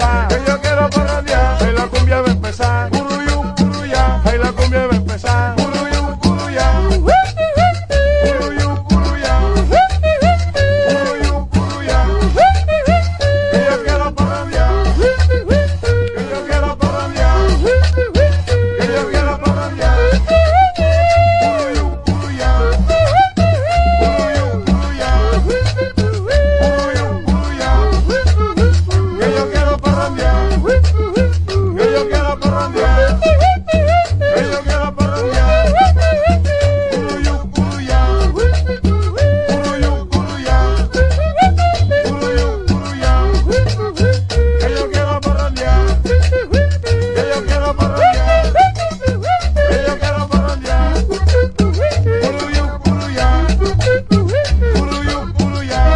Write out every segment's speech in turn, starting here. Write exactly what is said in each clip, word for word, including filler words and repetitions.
empezar, que yo quiero parrandear, ahí la cumbia va a empezar, curuyú, curuyá, ahí la cumbia va a empezar, curuyú, curuyá, curuyú, curuyá, curuyú, curuyá, que yo quiero parrandear, que yo quiero parrandear, que yo quiero parrandear, curuyú, curuyá, curuyú, curuyá, curuyú, curuyá, que yo quiero parrandear, que yo quiero parrandear, que yo quiero parrandear, curuyú, curuyá, curuyú, curuyá, curuyú, curuyá, que yo quiero parrandear, que yo quiero parrandear, que yo quiero parrandear, curuyú, curuyá, curuyú, curuyá.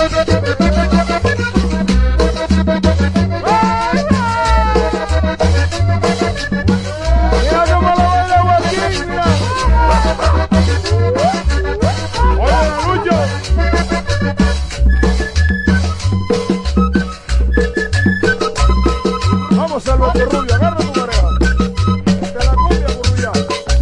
Mira cómo lo baila Joaquín, mira. Oye, Lucho. Vamos, Salva tu rubia, agarra tu pareja. De la cumbia, curruya.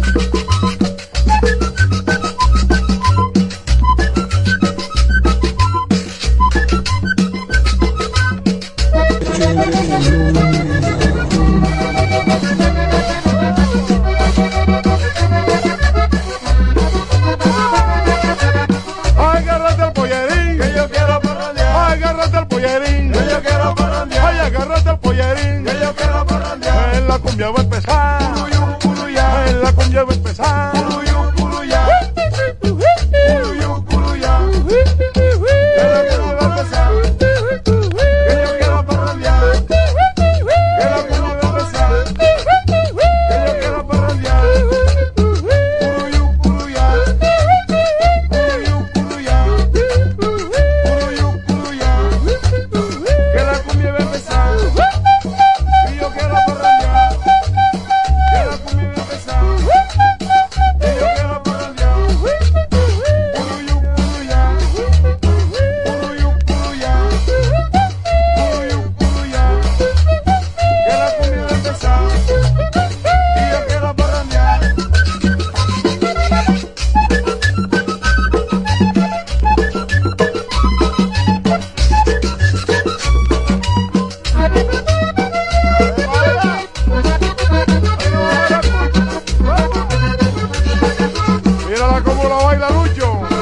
Agárrate el pollerín, que yo quiero parrandear. Agárrate el pollerín, que yo quiero parrandear. Ay, agárrate el pollerín, que yo quiero parrandear. En la cumbia va a empezar, curuyú, curuyá. En la cumbia va a empezar, curuyú, curuyá. Curuyú, curuyá. En la cumbia va a empezar, que yo quiero parrandear. En la cumbia va a empezar, que yo quiero parrandear. Curuyú, curuyá. Curuyú, curuyá. Curuyú, curuyá. Que la cumbia va a empezar, que yo quiero parrandear. Que la cumbia va a empezar, que yo quiero parrandear. Curuyú, curuyá. Curuyú, curuyá. Curuyú, curuyá. Que la cumbia va a empezar, que yo quiero parrandear. Mírala cómo la baila Lucho.